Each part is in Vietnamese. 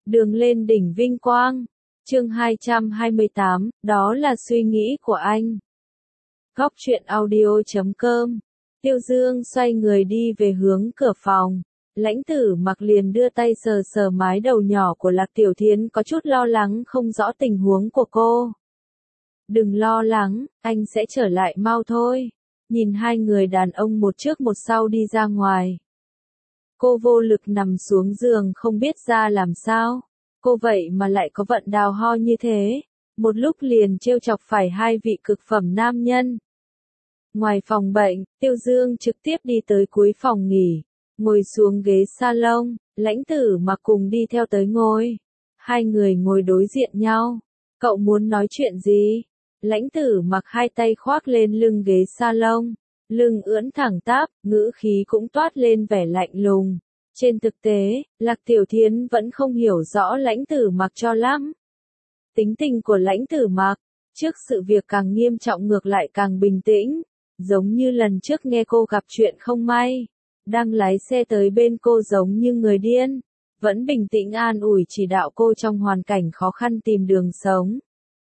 Đường lên đỉnh vinh quang. Chương 228, đó là suy nghĩ của anh. Góc truyện audio.com. Tiêu Dương xoay người đi về hướng cửa phòng. Lãnh Tử Mặc liền đưa tay sờ sờ mái đầu nhỏ của Lạc Tiểu Thiến, có chút lo lắng không rõ tình huống của cô. Đừng lo lắng, anh sẽ trở lại mau thôi. Nhìn hai người đàn ông một trước một sau đi ra ngoài. Cô vô lực nằm xuống giường không biết ra làm sao. Cô vậy mà lại có vận đào ho như thế. Một lúc liền trêu chọc phải hai vị cực phẩm nam nhân. Ngoài phòng bệnh, Tiêu Dương trực tiếp đi tới cuối phòng nghỉ. Ngồi xuống ghế salon, Lãnh Tử Mặc cùng đi theo tới ngồi. Hai người ngồi đối diện nhau. Cậu muốn nói chuyện gì? Lãnh Tử Mặc hai tay khoác lên lưng ghế salon. Lưng ưỡn thẳng tắp, ngữ khí cũng toát lên vẻ lạnh lùng. Trên thực tế, Lạc Tiểu Thiến vẫn không hiểu rõ Lãnh Tử Mặc cho lắm. Tính tình của Lãnh Tử Mặc, trước sự việc càng nghiêm trọng ngược lại càng bình tĩnh. Giống như lần trước nghe cô gặp chuyện không may. Đang lái xe tới bên cô giống như người điên. Vẫn bình tĩnh an ủi chỉ đạo cô trong hoàn cảnh khó khăn tìm đường sống.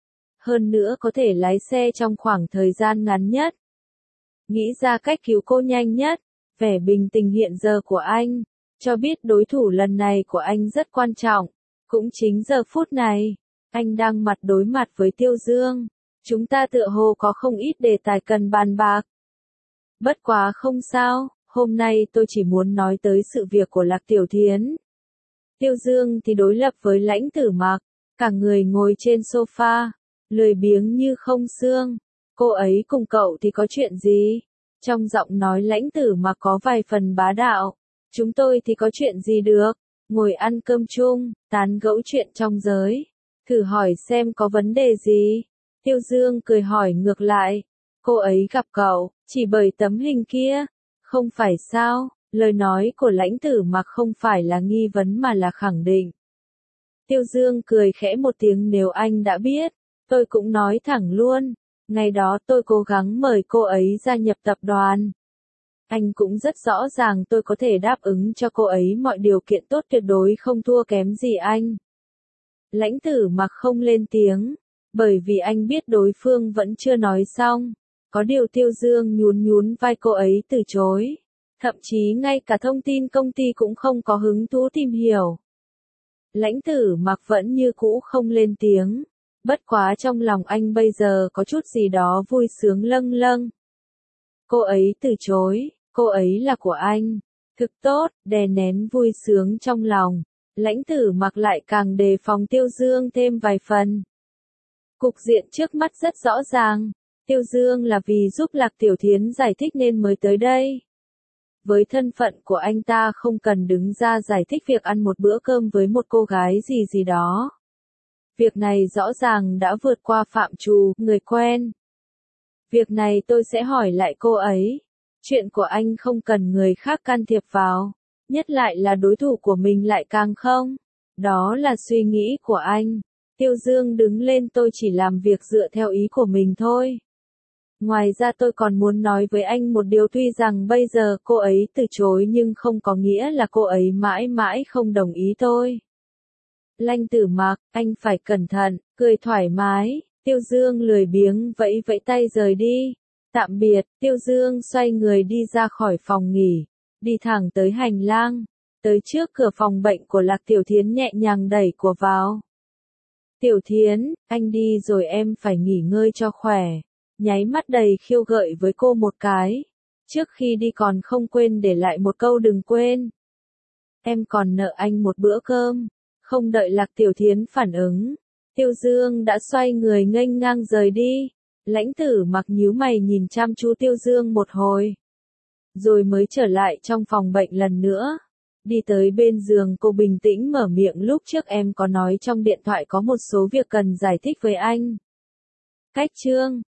Hơn nữa có thể lái xe trong khoảng thời gian ngắn nhất. Nghĩ ra cách cứu cô nhanh nhất. Vẻ bình tĩnh hiện giờ của anh, cho biết đối thủ lần này của anh rất quan trọng. Cũng chính giờ phút này, anh đang mặt đối mặt với Tiêu Dương. Chúng ta tựa hồ có không ít đề tài cần bàn bạc. Bất quá không sao, hôm nay tôi chỉ muốn nói tới sự việc của Lạc Tiểu Thiến. Tiêu Dương thì đối lập với Lãnh Tử Mặc, cả người ngồi trên sofa, lười biếng như không xương. Cô ấy cùng cậu thì có chuyện gì? Trong giọng nói Lãnh Tử Mặc có vài phần bá đạo. Chúng tôi thì có chuyện gì được? Ngồi ăn cơm chung, tán gẫu chuyện trong giới. Thử hỏi xem có vấn đề gì? Tiêu Dương cười hỏi ngược lại. Cô ấy gặp cậu, chỉ bởi tấm hình kia. Không phải sao? Lời nói của Lãnh Tử Mặc không phải là nghi vấn mà là khẳng định. Tiêu Dương cười khẽ một tiếng, nếu anh đã biết, tôi cũng nói thẳng luôn. Ngày đó tôi cố gắng mời cô ấy gia nhập tập đoàn. Anh cũng rất rõ ràng tôi có thể đáp ứng cho cô ấy mọi điều kiện tốt, tuyệt đối không thua kém gì anh. Lãnh Tử Mặc không lên tiếng, bởi vì anh biết đối phương vẫn chưa nói xong. Có điều Tiêu Dương nhún nhún vai, cô ấy từ chối. Thậm chí ngay cả thông tin công ty cũng không có hứng thú tìm hiểu. Lãnh Tử Mặc vẫn như cũ không lên tiếng. Bất quá trong lòng anh bây giờ có chút gì đó vui sướng lâng lâng. Cô ấy từ chối, cô ấy là của anh. Thực tốt, đè nén vui sướng trong lòng. Lãnh Tử Mặc lại càng đề phòng Tiêu Dương thêm vài phần. Cục diện trước mắt rất rõ ràng. Tiêu Dương là vì giúp Lạc Tiểu Thiến giải thích nên mới tới đây. Với thân phận của anh ta không cần đứng ra giải thích việc ăn một bữa cơm với một cô gái gì gì đó. Việc này rõ ràng đã vượt qua phạm trù người quen. Việc này tôi sẽ hỏi lại cô ấy. Chuyện của anh không cần người khác can thiệp vào. Nhất lại là đối thủ của mình lại càng không. Đó là suy nghĩ của anh. Tiêu Dương đứng lên, tôi chỉ làm việc dựa theo ý của mình thôi. Ngoài ra tôi còn muốn nói với anh một điều, tuy rằng bây giờ cô ấy từ chối nhưng không có nghĩa là cô ấy mãi mãi không đồng ý thôi. Lãnh Tử Mặc, anh phải cẩn thận, cười thoải mái. Tiêu Dương lười biếng vẫy vẫy tay rời đi. Tạm biệt. Tiêu Dương xoay người đi ra khỏi phòng nghỉ, đi thẳng tới hành lang, tới trước cửa phòng bệnh của Lạc Tiểu Thiến, nhẹ nhàng đẩy cửa vào. Tiểu Thiến, anh đi rồi, em phải nghỉ ngơi cho khỏe. Nháy mắt đầy khiêu gợi với cô một cái. Trước khi đi còn không quên để lại một câu, đừng quên. Em còn nợ anh một bữa cơm. Không đợi Lạc Tiểu Thiến phản ứng, Tiêu Dương đã xoay người nghênh ngang rời đi. Lãnh Tử Mặc nhíu mày nhìn chăm chú Tiêu Dương một hồi. Rồi mới trở lại trong phòng bệnh lần nữa. Đi tới bên giường, cô bình tĩnh mở miệng, lúc trước em có nói trong điện thoại có một số việc cần giải thích với anh. Cách chương